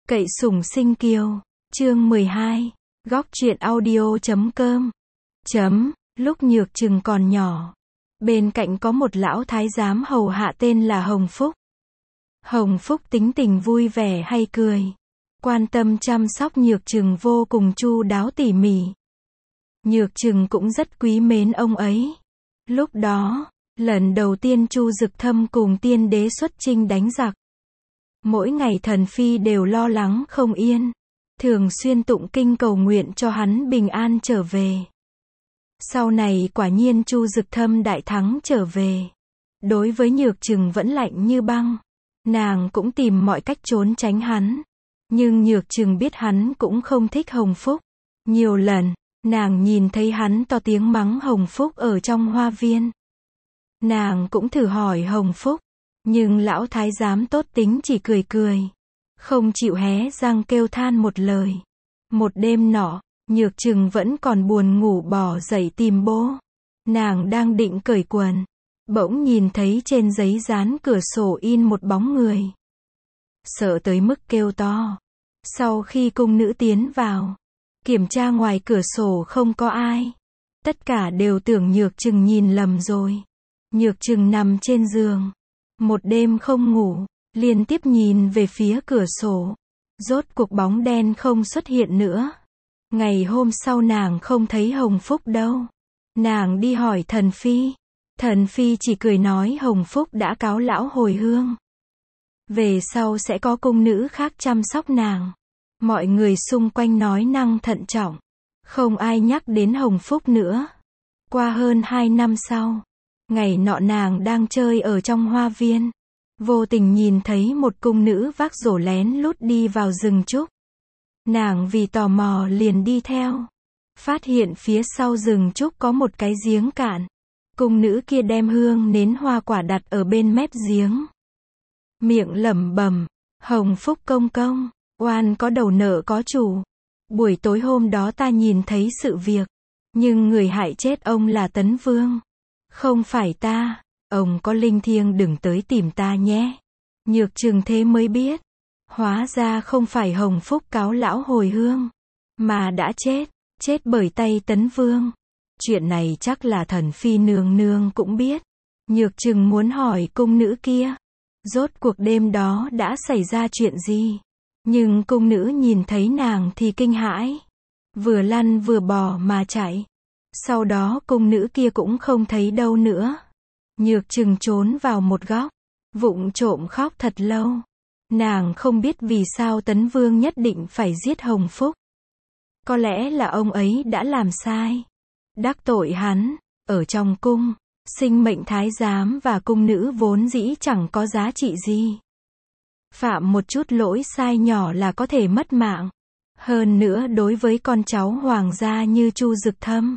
Cậy sủng sinh kiều. Chương 12. Góc truyện audio.com. Lúc Nhược Trừng còn nhỏ, bên cạnh có một lão thái giám hầu hạ tên là Hồng Phúc. Hồng Phúc tính tình vui vẻ hay cười, quan tâm chăm sóc Nhược Trừng vô cùng chu đáo tỉ mỉ. Nhược Trừng cũng rất quý mến ông ấy. Lúc đó, lần đầu tiên Chu Dực Thâm cùng tiên đế xuất chinh đánh giặc, mỗi ngày thần phi đều lo lắng không yên, thường xuyên tụng kinh cầu nguyện cho hắn bình an trở về. Sau này quả nhiên Chu Dực Thâm đại thắng trở về. Đối với Nhược Trừng vẫn lạnh như băng, nàng cũng tìm mọi cách trốn tránh hắn. Nhưng Nhược Trừng biết hắn cũng không thích Hồng Phúc. Nhiều lần, nàng nhìn thấy hắn to tiếng mắng Hồng Phúc ở trong hoa viên. Nàng cũng thử hỏi Hồng Phúc, nhưng lão thái giám tốt tính chỉ cười cười, không chịu hé răng kêu than một lời. Một đêm nọ, Nhược Trừng vẫn còn buồn ngủ bò dậy tìm bố. Nàng đang định cởi quần, bỗng nhìn thấy trên giấy dán cửa sổ in một bóng người. Sợ tới mức kêu to. Sau khi cung nữ tiến vào, kiểm tra ngoài cửa sổ không có ai. Tất cả đều tưởng Nhược Trừng nhìn lầm rồi. Nhược Trừng nằm trên giường, một đêm không ngủ, liên tiếp nhìn về phía cửa sổ. Rốt cuộc bóng đen không xuất hiện nữa. Ngày hôm sau nàng không thấy Hồng Phúc đâu. Nàng đi hỏi thần phi. Thần phi chỉ cười nói Hồng Phúc đã cáo lão hồi hương. Về sau sẽ có cung nữ khác chăm sóc nàng. Mọi người xung quanh nói năng thận trọng. Không ai nhắc đến Hồng Phúc nữa. Qua hơn 2 năm sau, ngày nọ nàng đang chơi ở trong hoa viên, vô tình nhìn thấy một cung nữ vác rổ lén lút đi vào rừng trúc. Nàng vì tò mò liền đi theo. Phát hiện phía sau rừng trúc có một cái giếng cạn. Cung nữ kia đem hương nến hoa quả đặt ở bên mép giếng. Miệng lẩm bẩm, Hồng Phúc công công, oan có đầu nợ có chủ. Buổi tối hôm đó ta nhìn thấy sự việc, nhưng người hại chết ông là Tấn Vương. Không phải ta, ông có linh thiêng đừng tới tìm ta nhé. Nhược Trừng thế mới biết, hóa ra không phải Hồng Phúc cáo lão hồi hương, mà đã chết bởi tay Tấn Vương. Chuyện này chắc là thần phi nương nương cũng biết. Nhược Trừng muốn hỏi cung nữ kia, rốt cuộc đêm đó đã xảy ra chuyện gì. Nhưng cung nữ nhìn thấy nàng thì kinh hãi, vừa lăn vừa bò mà chạy. Sau đó cung nữ kia cũng không thấy đâu nữa. Nhược Trừng trốn vào một góc, vụng trộm khóc thật lâu. Nàng không biết vì sao Tấn Vương nhất định phải giết Hồng Phúc. Có lẽ là ông ấy đã làm sai, đắc tội hắn. Ở trong cung, sinh mệnh thái giám và cung nữ vốn dĩ chẳng có giá trị gì. Phạm một chút lỗi sai nhỏ là có thể mất mạng. Hơn nữa đối với con cháu hoàng gia như Chu Dực Thâm,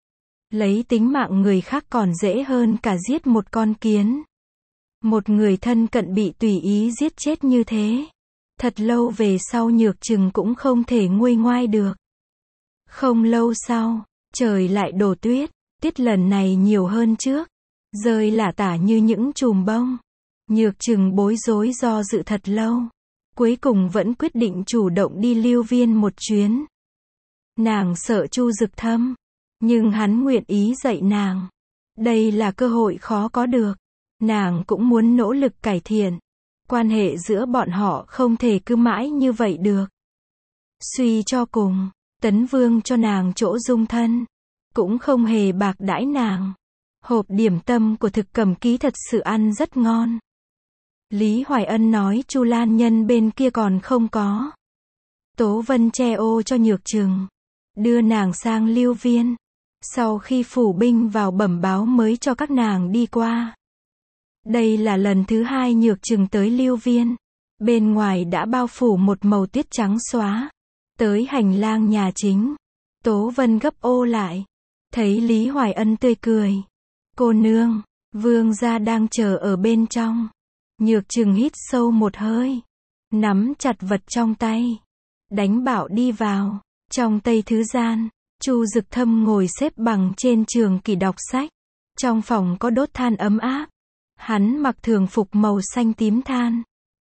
lấy tính mạng người khác còn dễ hơn cả giết một con kiến. Một người thân cận bị tùy ý giết chết như thế, thật lâu về sau Nhược Trừng cũng không thể nguôi ngoai được. Không lâu sau, trời lại đổ tuyết. Tuyết lần này nhiều hơn trước, rơi lả tả như những chùm bông. Nhược Trừng bối rối do dự thật lâu, cuối cùng vẫn quyết định chủ động đi Lưu Viên một chuyến. Nàng sợ Chu Dực Thâm, nhưng hắn nguyện ý dạy nàng. Đây là cơ hội khó có được. Nàng cũng muốn nỗ lực cải thiện. Quan hệ giữa bọn họ không thể cứ mãi như vậy được. Suy cho cùng, Tấn Vương cho nàng chỗ dung thân, cũng không hề bạc đãi nàng. Hộp điểm tâm của Thực Cẩm Ký thật sự ăn rất ngon. Lý Hoài Ân nói Chu Lan Nhân bên kia còn không có. Tố Vân che ô cho Nhược Trừng, đưa nàng sang Lưu Viên. Sau khi phủ binh vào bẩm báo mới cho các nàng đi qua. Đây là lần thứ 2 Nhược Trừng tới Lưu Viên. Bên ngoài đã bao phủ một màu tuyết trắng xóa. Tới hành lang nhà chính, Tố Vân gấp ô lại. Thấy Lý Hoài Ân tươi cười. Cô nương, vương gia đang chờ ở bên trong. Nhược Trừng hít sâu một hơi, nắm chặt vật trong tay, đánh bảo đi vào. Trong Tây Thứ Gian, Chu Dực Thâm ngồi xếp bằng trên trường kỷ đọc sách. Trong phòng có đốt than ấm áp. Hắn mặc thường phục màu xanh tím than,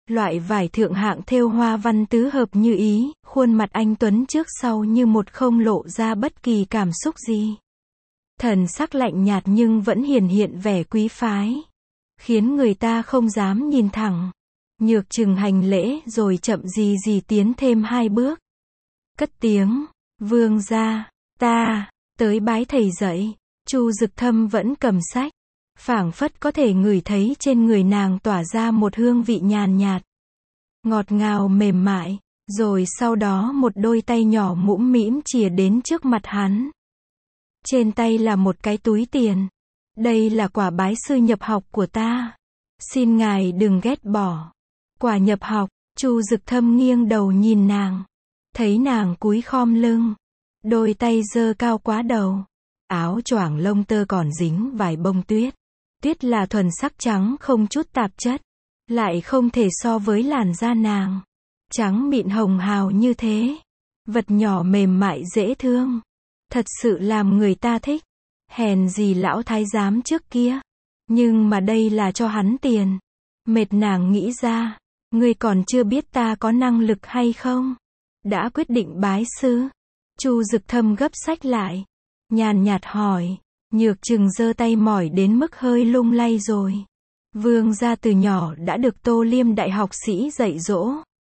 Loại vải thượng hạng thêu hoa văn tứ hợp như ý, khuôn mặt anh tuấn trước sau như một, không lộ ra bất kỳ cảm xúc gì. Thần sắc lạnh nhạt nhưng vẫn hiển hiện vẻ quý phái, khiến người ta không dám nhìn thẳng. Nhược Trừng hành lễ rồi chậm gì gì tiến thêm 2 bước. Cất tiếng, vương gia, ta, tới bái thầy dạy. Chu Dực Thâm vẫn cầm sách, phảng phất có thể ngửi thấy trên người nàng tỏa ra một hương vị nhàn nhạt, ngọt ngào mềm mại, rồi sau đó một đôi tay nhỏ mũm mĩm chìa đến trước mặt hắn. Trên tay là một cái túi tiền. Đây là quả bái sư nhập học của ta. Xin ngài đừng ghét bỏ. Quả nhập học, Chu Dực Thâm nghiêng đầu nhìn nàng. Thấy nàng cúi khom lưng, đôi tay giơ cao quá đầu. Áo choàng lông tơ còn dính vài bông tuyết. Tuyết là thuần sắc trắng không chút tạp chất, lại không thể so với làn da nàng. Trắng mịn hồng hào như thế. Vật nhỏ mềm mại dễ thương. Thật sự làm người ta thích. Hèn gì lão thái giám trước kia. Nhưng mà đây là cho hắn tiền. Mệt nàng nghĩ ra. Ngươi còn chưa biết ta có năng lực hay không? Đã quyết định bái sư. Chu Dực Thâm gấp sách lại. Nhàn nhạt hỏi. Nhược Trừng giơ tay mỏi đến mức hơi lung lay rồi. Vương gia từ nhỏ đã được Tô Liêm đại học sĩ dạy dỗ.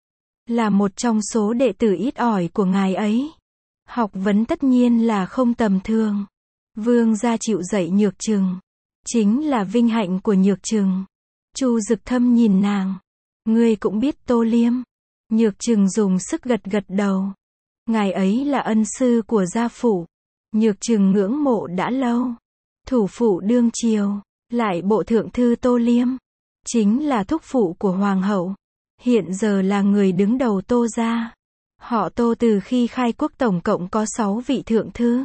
Là một trong số đệ tử ít ỏi của ngài ấy. Học vấn tất nhiên là không tầm thường. Vương gia chịu dạy Nhược Trừng, chính là vinh hạnh của Nhược Trừng. Chu Dực Thâm nhìn nàng. Ngươi cũng biết Tô Liêm. Nhược Trừng dùng sức gật gật đầu. Ngài ấy là ân sư của gia phụ. Nhược Trừng ngưỡng mộ đã lâu. Thủ phụ đương triều, lại bộ thượng thư Tô Liêm, chính là thúc phụ của hoàng hậu. Hiện giờ là người đứng đầu Tô gia. Họ Tô từ khi khai quốc tổng cộng có 6 vị thượng thư,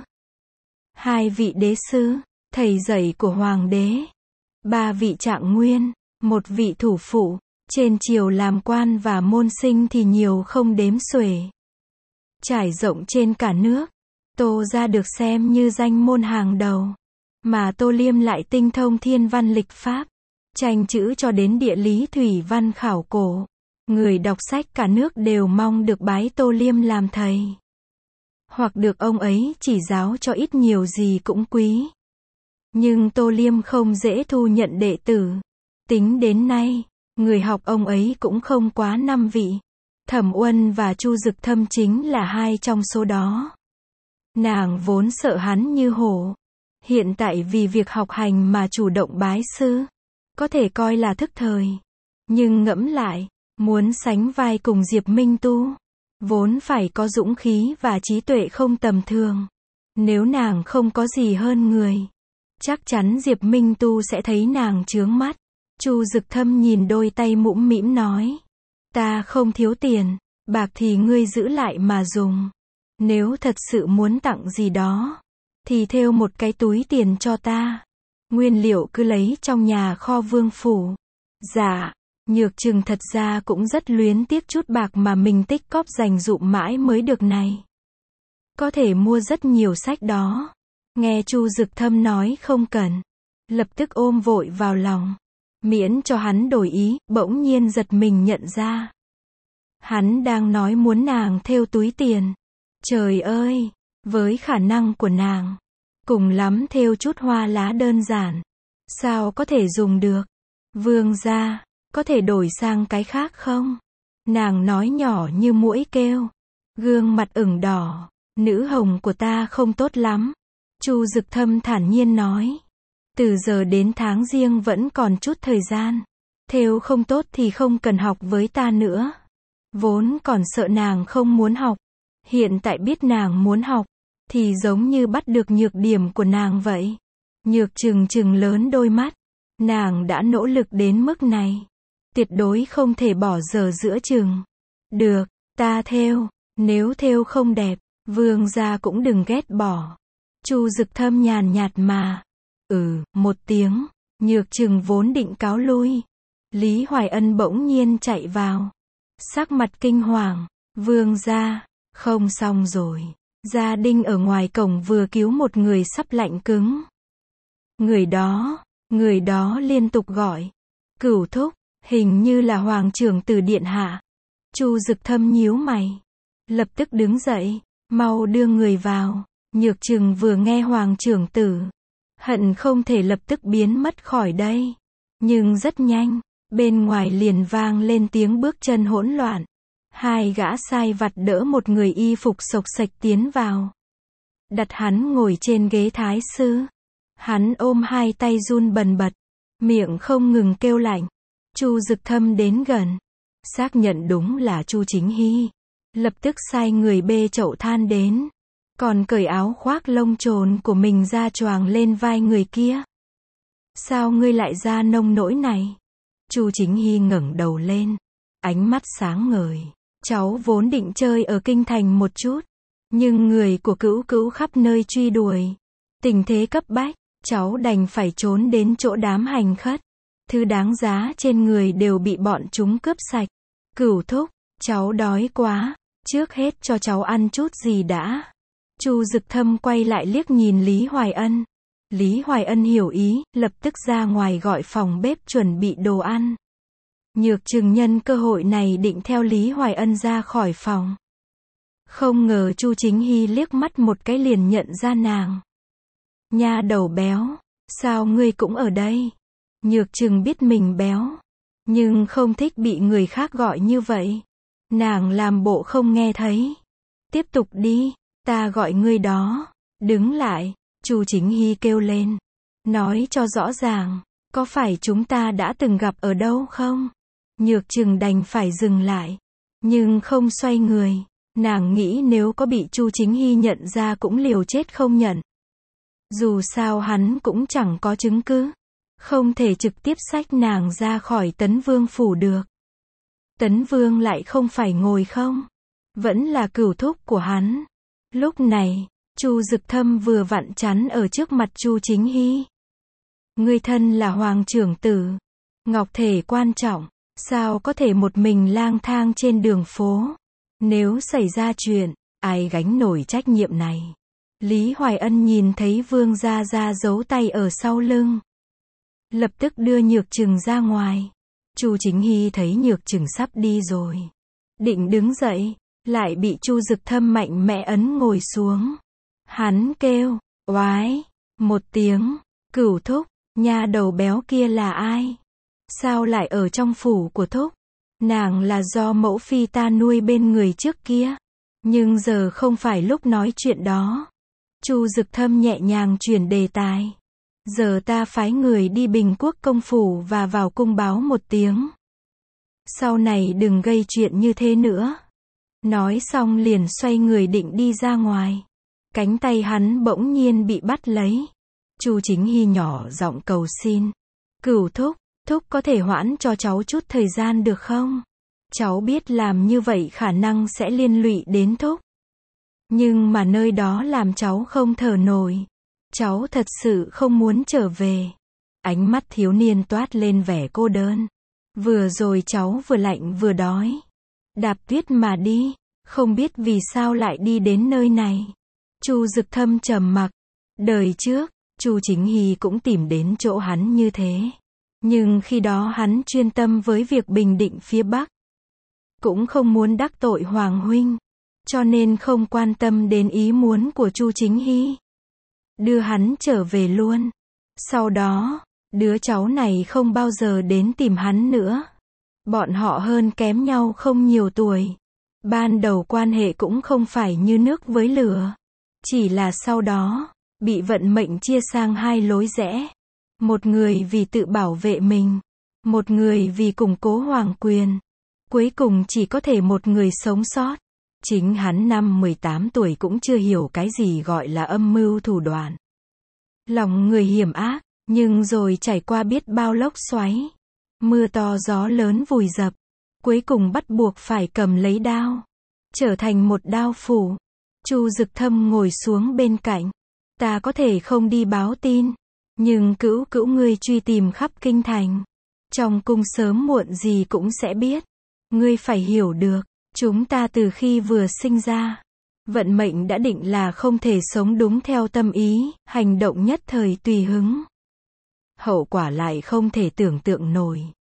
2 vị đế sư, thầy dạy của hoàng đế, 3 vị trạng nguyên, 1 vị thủ phụ. Trên triều làm quan và môn sinh thì nhiều không đếm xuể. Trải rộng trên cả nước, Tô gia được xem như danh môn hàng đầu. Mà Tô Liêm lại tinh thông thiên văn lịch pháp, tranh chữ cho đến địa lý thủy văn khảo cổ. Người đọc sách cả nước đều mong được bái Tô Liêm làm thầy. Hoặc được ông ấy chỉ giáo cho ít nhiều gì cũng quý. Nhưng Tô Liêm không dễ thu nhận đệ tử. Tính đến nay, người học ông ấy cũng không quá 5 vị. Thẩm Uân và Chu Dực Thâm chính là 2 trong số đó. Nàng vốn sợ hắn như hổ. Hiện tại vì việc học hành mà chủ động bái sư, có thể coi là thức thời. Nhưng ngẫm lại, muốn sánh vai cùng Diệp Minh Tu, vốn phải có dũng khí và trí tuệ không tầm thường. Nếu nàng không có gì hơn người, chắc chắn Diệp Minh Tu sẽ thấy nàng chướng mắt. Chu Dực Thâm nhìn đôi tay mũm mĩm nói. Ta không thiếu tiền, bạc thì ngươi giữ lại mà dùng. Nếu thật sự muốn tặng gì đó, thì thêu một cái túi tiền cho ta. Nguyên liệu cứ lấy trong nhà kho vương phủ. Dạ, Nhược Trừng thật ra cũng rất luyến tiếc chút bạc mà mình tích cóp dành dụm mãi mới được này. Có thể mua rất nhiều sách đó. Nghe Chu Dực Thâm nói không cần, lập tức ôm vội vào lòng. Miễn cho hắn đổi ý, bỗng nhiên giật mình nhận ra. Hắn đang nói muốn nàng thêu túi tiền. Trời ơi, với khả năng của nàng, cùng lắm thêu chút hoa lá đơn giản. Sao có thể dùng được? Vương gia, có thể đổi sang cái khác không? Nàng nói nhỏ như muỗi kêu. Gương mặt ửng đỏ. Nữ hồng của ta không tốt lắm. Chu Dực Thâm thản nhiên nói. Từ giờ đến tháng Giêng vẫn còn chút thời gian. Thêu không tốt thì không cần học với ta nữa. Vốn còn sợ nàng không muốn học. Hiện tại biết nàng muốn học, thì giống như bắt được nhược điểm của nàng vậy. Nhược Trừng trừng lớn đôi mắt. Nàng đã nỗ lực đến mức này, tuyệt đối không thể bỏ dở giữa chừng. Được, ta thêu. Nếu thêu không đẹp, vương gia cũng đừng ghét bỏ. Chu Dực Thâm nhàn nhạt mà. Một tiếng. Nhược Trừng vốn định cáo lui. Lý Hoài Ân bỗng nhiên chạy vào. Sắc mặt kinh hoàng. Vương gia, không xong rồi. Gia Đinh ở ngoài cổng vừa cứu một người sắp lạnh cứng. Người đó liên tục gọi. Cửu thúc, Hình như là Hoàng trưởng tử điện hạ. Chu Dực Thâm nhíu mày. Lập tức đứng dậy. Mau đưa người vào. Nhược Trừng vừa nghe Hoàng trưởng tử. Hận không thể lập tức biến mất khỏi đây. Nhưng rất nhanh. Bên ngoài liền vang lên tiếng bước chân hỗn loạn. Hai gã sai vặt đỡ một người y phục xộc xệch tiến vào. Đặt hắn ngồi trên ghế thái sư. Hắn ôm hai tay run bần bật. Miệng không ngừng kêu lạnh. Chu Dực Thâm đến gần. Xác nhận đúng là Chu Chính Hy. Lập tức sai người bê chậu than đến. Còn cởi áo khoác lông trồn của mình ra choàng lên vai người kia. Sao ngươi lại ra nông nỗi này? Chu Chính Hy ngẩng đầu lên. Ánh mắt sáng ngời. Cháu vốn định chơi ở kinh thành một chút. Nhưng người của Cữu Cữu khắp nơi truy đuổi. Tình thế cấp bách. Cháu đành phải trốn đến chỗ đám hành khất. Thứ đáng giá trên người đều bị bọn chúng cướp sạch. Cửu thúc, cháu đói quá. Trước hết cho cháu ăn chút gì đã. Chu Dực Thâm quay lại liếc nhìn Lý Hoài Ân. Lý Hoài Ân hiểu ý, lập tức ra ngoài gọi phòng bếp chuẩn bị đồ ăn. Nhược Trừng nhân cơ hội này định theo Lý Hoài Ân ra khỏi phòng. Không ngờ Chu Chính Hy liếc mắt một cái liền nhận ra nàng. Nha đầu béo, sao ngươi cũng ở đây? Nhược Trừng biết mình béo, nhưng không thích bị người khác gọi như vậy. Nàng làm bộ không nghe thấy. Tiếp tục đi, ta gọi ngươi đó. Đứng lại, Chu Chính Hy kêu lên. Nói cho rõ ràng, có phải chúng ta đã từng gặp ở đâu không? Nhược Trừng đành phải dừng lại, nhưng không xoay người. Nàng nghĩ nếu có bị Chu Chính Hy nhận ra cũng liều chết không nhận. Dù sao hắn cũng chẳng có chứng cứ. Không thể trực tiếp xách nàng ra khỏi Tấn Vương phủ được. Tấn Vương lại không phải ngồi không. Vẫn là cửu thúc của hắn. Lúc này, Chu Dực Thâm vừa vặn chắn ở trước mặt Chu Chính Hy. Ngươi thân là Hoàng trưởng tử. Ngọc thể quan trọng. Sao có thể một mình lang thang trên đường phố? Nếu xảy ra chuyện, ai gánh nổi trách nhiệm này? Lý Hoài Ân nhìn thấy Vương Gia Gia giấu tay ở sau lưng. Lập tức đưa Nhược Trừng ra ngoài. Chu Chính Hy thấy Nhược Trừng sắp đi rồi. Định đứng dậy, lại bị Chu Dực Thâm mạnh mẽ ấn ngồi xuống. Hắn kêu, oái, một tiếng, cửu thúc, nha đầu béo kia là ai? Sao lại ở trong phủ của thúc? Nàng là do mẫu phi ta nuôi bên người trước kia. Nhưng giờ không phải lúc nói chuyện đó. Chu Dực Thâm nhẹ nhàng chuyển đề tài. Giờ ta phái người đi Bình Quốc công phủ và vào cung báo một tiếng. Sau này đừng gây chuyện như thế nữa. Nói xong liền xoay người định đi ra ngoài. Cánh tay hắn bỗng nhiên bị bắt lấy. Chu Chính Hy nhỏ giọng cầu xin. Cửu thúc, thúc có thể hoãn cho cháu chút thời gian được không? Cháu biết làm như vậy khả năng sẽ liên lụy đến thúc. Nhưng mà nơi đó làm cháu không thở nổi. Cháu thật sự không muốn trở về. Ánh mắt thiếu niên toát lên vẻ cô đơn. Vừa rồi cháu vừa lạnh vừa đói. Đạp tuyết mà đi, không biết vì sao lại đi đến nơi này. Chu Dực Thâm trầm mặc. Đời trước, Chu Chính Hy cũng tìm đến chỗ hắn như thế. Nhưng khi đó hắn chuyên tâm với việc bình định phía Bắc. Cũng không muốn đắc tội Hoàng huynh. Cho nên không quan tâm đến ý muốn của Chu Chính Hy. Đưa hắn trở về luôn. Sau đó, đứa cháu này không bao giờ đến tìm hắn nữa. Bọn họ hơn kém nhau không nhiều tuổi. Ban đầu quan hệ cũng không phải như nước với lửa. Chỉ là sau đó, bị vận mệnh chia sang hai lối rẽ. Một người vì tự bảo vệ mình. Một người vì củng cố hoàng quyền. Cuối cùng chỉ có thể một người sống sót. Chính hắn năm 18 tuổi cũng chưa hiểu cái gì gọi là âm mưu thủ đoạn. Lòng người hiểm ác, nhưng rồi trải qua biết bao lốc xoáy. Mưa to gió lớn vùi dập. Cuối cùng bắt buộc phải cầm lấy đao. Trở thành một đao phủ. Chu Dực Thâm ngồi xuống bên cạnh. Ta có thể không đi báo tin. Nhưng Cữu Cữu ngươi truy tìm khắp kinh thành. Trong cung sớm muộn gì cũng sẽ biết. Ngươi phải hiểu được. Chúng ta từ khi vừa sinh ra, vận mệnh đã định là không thể sống đúng theo tâm ý, hành động nhất thời tùy hứng. Hậu quả lại không thể tưởng tượng nổi.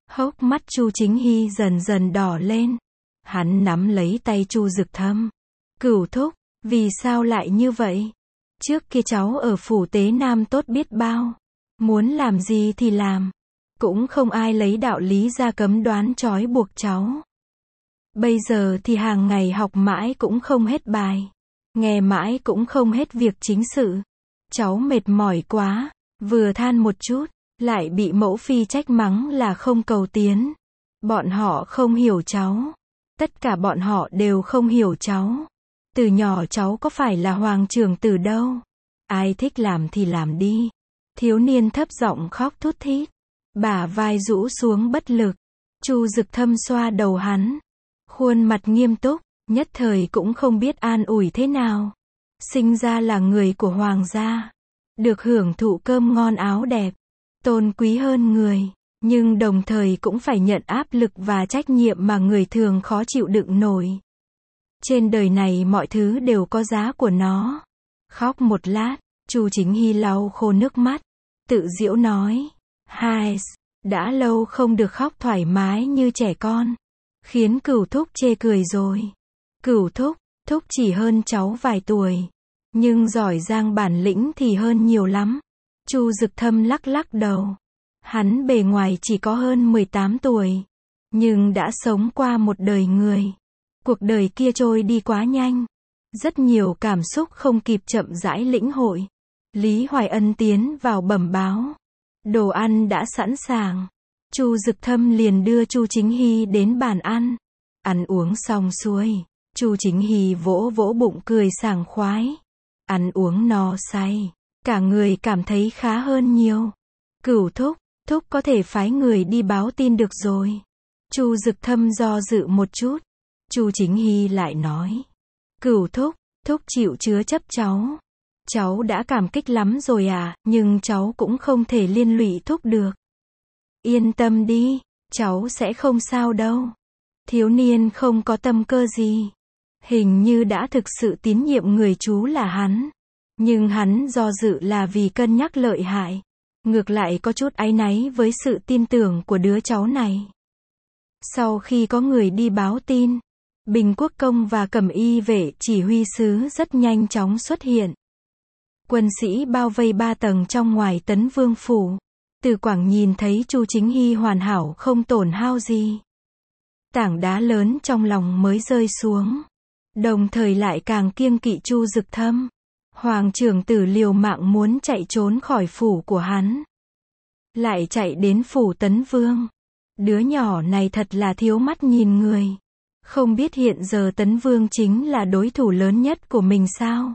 Hốc mắt Chu Chính Hy dần dần đỏ lên. Hắn nắm lấy tay Chu Dực Thâm. Cửu thúc, vì sao lại như vậy? Trước kia cháu ở phủ Tế Nam tốt biết bao. Muốn làm gì thì làm. Cũng không ai lấy đạo lý ra cấm đoán trói buộc cháu. Bây giờ thì hàng ngày học mãi cũng không hết bài. Nghe mãi cũng không hết việc chính sự. Cháu mệt mỏi quá, vừa than một chút, lại bị mẫu phi trách mắng là không cầu tiến. Bọn họ không hiểu cháu. Tất cả bọn họ đều không hiểu cháu. Từ nhỏ cháu có phải là hoàng trưởng tử đâu. Ai thích làm thì làm đi. Thiếu niên thấp giọng khóc thút thít. Bả vai rũ xuống bất lực. Chu Dực Thâm xoa đầu hắn. Khuôn mặt nghiêm túc, nhất thời cũng không biết an ủi thế nào. Sinh ra là người của hoàng gia. Được hưởng thụ cơm ngon áo đẹp. Tôn quý hơn người. Nhưng đồng thời cũng phải nhận áp lực và trách nhiệm mà người thường khó chịu đựng nổi. Trên đời này mọi thứ đều có giá của nó. Khóc một lát, Chu Chính Hy lau khô nước mắt. Tự giễu nói. Hai, đã lâu không được khóc thoải mái như trẻ con. Khiến Cửu thúc chê cười rồi. Cửu thúc, thúc chỉ hơn cháu vài tuổi. Nhưng giỏi giang bản lĩnh thì hơn nhiều lắm. Chu Dực Thâm lắc lắc đầu. Hắn bề ngoài chỉ có hơn 18 tuổi. Nhưng đã sống qua một đời người. Cuộc đời kia trôi đi quá nhanh. Rất nhiều cảm xúc không kịp chậm rãi lĩnh hội. Lý Hoài Ân tiến vào bẩm báo. Đồ ăn đã sẵn sàng. Chu Dực Thâm liền đưa Chu Chính Hy đến bàn ăn. Ăn uống xong xuôi. Chu Chính Hy vỗ vỗ bụng cười sảng khoái. Ăn uống no say. Cả người cảm thấy khá hơn nhiều. Cửu thúc, thúc có thể phái người đi báo tin được rồi. Chu Dực Thâm do dự một chút. Chu Chính Hy lại nói. Cửu thúc, thúc chịu chứa chấp cháu. Cháu đã cảm kích lắm rồi à, nhưng cháu cũng không thể liên lụy thúc được. Yên tâm đi, cháu sẽ không sao đâu. Thiếu niên không có tâm cơ gì. Hình như đã thực sự tín nhiệm người chú là hắn. Nhưng hắn do dự là vì cân nhắc lợi hại. Ngược lại có chút áy náy với sự tin tưởng của đứa cháu này. Sau khi có người đi báo tin, Bình Quốc Công và Cẩm Y vệ chỉ huy sứ rất nhanh chóng xuất hiện. Quân sĩ bao vây 3 tầng trong ngoài Tấn Vương phủ. Từ Quảng nhìn thấy Chu Chính Hy hoàn hảo không tổn hao gì. Tảng đá lớn trong lòng mới rơi xuống. Đồng thời lại càng kiêng kỵ Chu Dực Thâm. Hoàng trưởng tử liều mạng muốn chạy trốn khỏi phủ của hắn. Lại chạy đến phủ Tấn Vương. Đứa nhỏ này thật là thiếu mắt nhìn người. Không biết hiện giờ Tấn Vương chính là đối thủ lớn nhất của mình sao?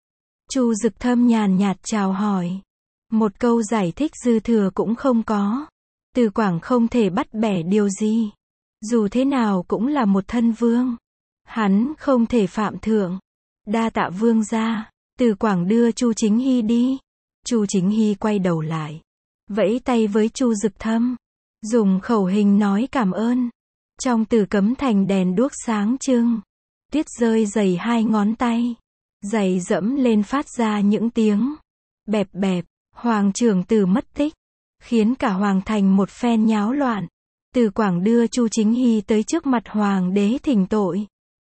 Chu Dực Thâm nhàn nhạt chào hỏi. Một câu giải thích dư thừa cũng không có. Từ Quảng không thể bắt bẻ điều gì. Dù thế nào cũng là một thân vương. Hắn không thể phạm thượng. Đa tạ vương gia. Từ Quảng đưa Chu Chính Hy đi. Chu Chính Hy quay đầu lại. Vẫy tay với Chu Dực Thâm. Dùng khẩu hình nói cảm ơn. Trong Tử Cấm Thành đèn đuốc sáng trưng. Tuyết rơi dày 2 ngón tay. Giày dẫm lên phát ra những tiếng. Bẹp bẹp. Hoàng trưởng tử mất tích. Khiến cả hoàng thành một phen nháo loạn. Từ Quảng đưa Chu Chính Hy tới trước mặt hoàng đế thỉnh tội.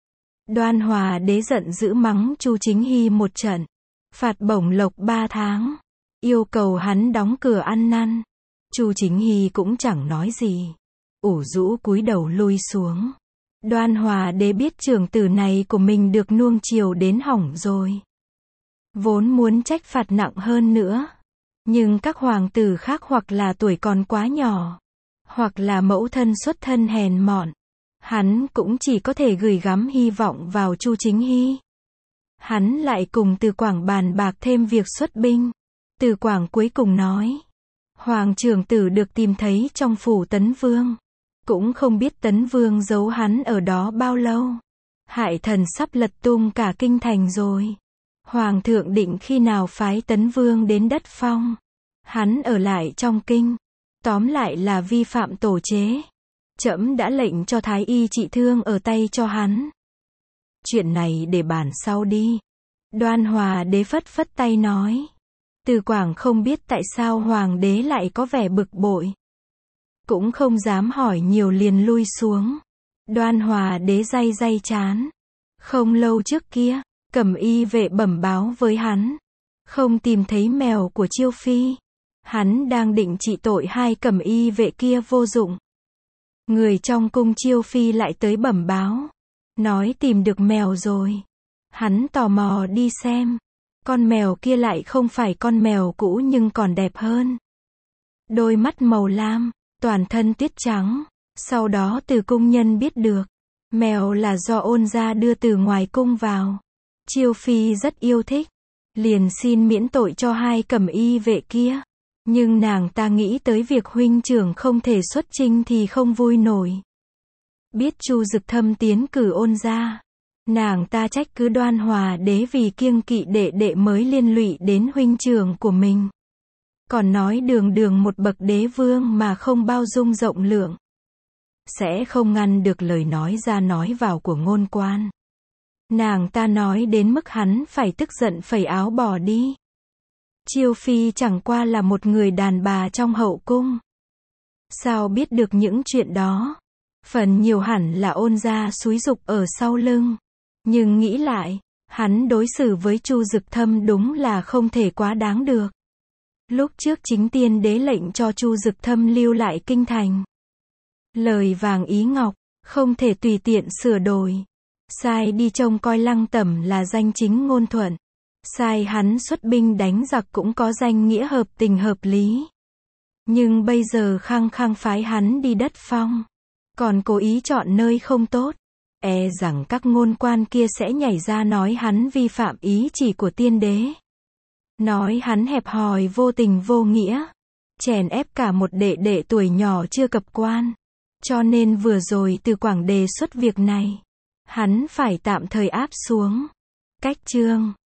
Đoan Hòa đế giận dữ mắng Chu Chính Hy một trận. Phạt bổng lộc 3 tháng. Yêu cầu hắn đóng cửa ăn năn. Chu Chính Hy cũng chẳng nói gì. Ủ rũ cúi đầu lui xuống. Đoan Hòa đế biết trưởng tử này của mình được nuông chiều đến hỏng rồi. Vốn muốn trách phạt nặng hơn nữa. Nhưng các hoàng tử khác hoặc là tuổi còn quá nhỏ. Hoặc là mẫu thân xuất thân hèn mọn. Hắn cũng chỉ có thể gửi gắm hy vọng vào Chu Chính Hy. Hắn lại cùng Từ Quảng bàn bạc thêm việc xuất binh. Từ Quảng cuối cùng nói. Hoàng trưởng tử được tìm thấy trong phủ Tấn Vương. Cũng không biết Tấn Vương giấu hắn ở đó bao lâu. Hại thần sắp lật tung cả kinh thành rồi. Hoàng thượng định khi nào phái Tấn Vương đến đất Phong. Hắn ở lại trong kinh. Tóm lại là vi phạm tổ chế. Trẫm đã lệnh cho thái y trị thương ở tay cho hắn. Chuyện này để bàn sau đi. Đoan Hòa đế phất phất tay nói. Từ Quảng không biết tại sao hoàng đế lại có vẻ bực bội. cũng không dám hỏi nhiều liền lui xuống. Đoan Hòa đế day day chán. Không lâu trước kia, Cẩm Y vệ bẩm báo với hắn, không tìm thấy mèo của Chiêu Phi. Hắn đang định trị tội hai Cẩm Y vệ kia vô dụng. Người trong cung Chiêu Phi lại tới bẩm báo, nói tìm được mèo rồi. Hắn tò mò đi xem. Con mèo kia lại không phải con mèo cũ nhưng còn đẹp hơn. Đôi mắt màu lam, toàn thân tuyết trắng. Sau đó từ cung nhân biết được, mèo là do Ôn gia đưa từ ngoài cung vào. Chiêu Phi rất yêu thích, liền xin miễn tội cho hai Cẩm Y vệ kia. Nhưng nàng ta nghĩ tới việc huynh trưởng không thể xuất chinh thì không vui nổi. Biết Chu Dực Thâm tiến cử Ôn gia, nàng ta trách cứ Đoan Hòa đế vì kiêng kỵ đệ đệ mới liên lụy đến huynh trưởng của mình. Còn nói đường đường một bậc đế vương mà không bao dung rộng lượng, sẽ không ngăn được lời nói ra nói vào của ngôn quan. Nàng ta nói đến mức hắn phải tức giận phẩy áo bỏ đi. Chiêu Phi chẳng qua là một người đàn bà trong hậu cung, sao biết được những chuyện đó. Phần nhiều hẳn là Ôn gia xúi giục ở sau lưng. Nhưng nghĩ lại, hắn đối xử với Chu Dực Thâm đúng là không thể quá đáng được. Lúc trước chính tiên đế lệnh cho Chu Dực Thâm lưu lại kinh thành. Lời vàng ý ngọc, không thể tùy tiện sửa đổi. Sai đi trông coi Lăng Tẩm là danh chính ngôn thuận. Sai hắn xuất binh đánh giặc cũng có danh nghĩa hợp tình hợp lý. Nhưng bây giờ khăng khăng phái hắn đi đất phong, còn cố ý chọn nơi không tốt. E rằng các ngôn quan kia sẽ nhảy ra nói hắn vi phạm ý chỉ của tiên đế. Nói hắn hẹp hòi vô tình vô nghĩa. Chèn ép cả một đệ đệ tuổi nhỏ chưa cập quan. Cho nên vừa rồi Từ Quảng đề xuất việc này, hắn phải tạm thời áp xuống. Cách chương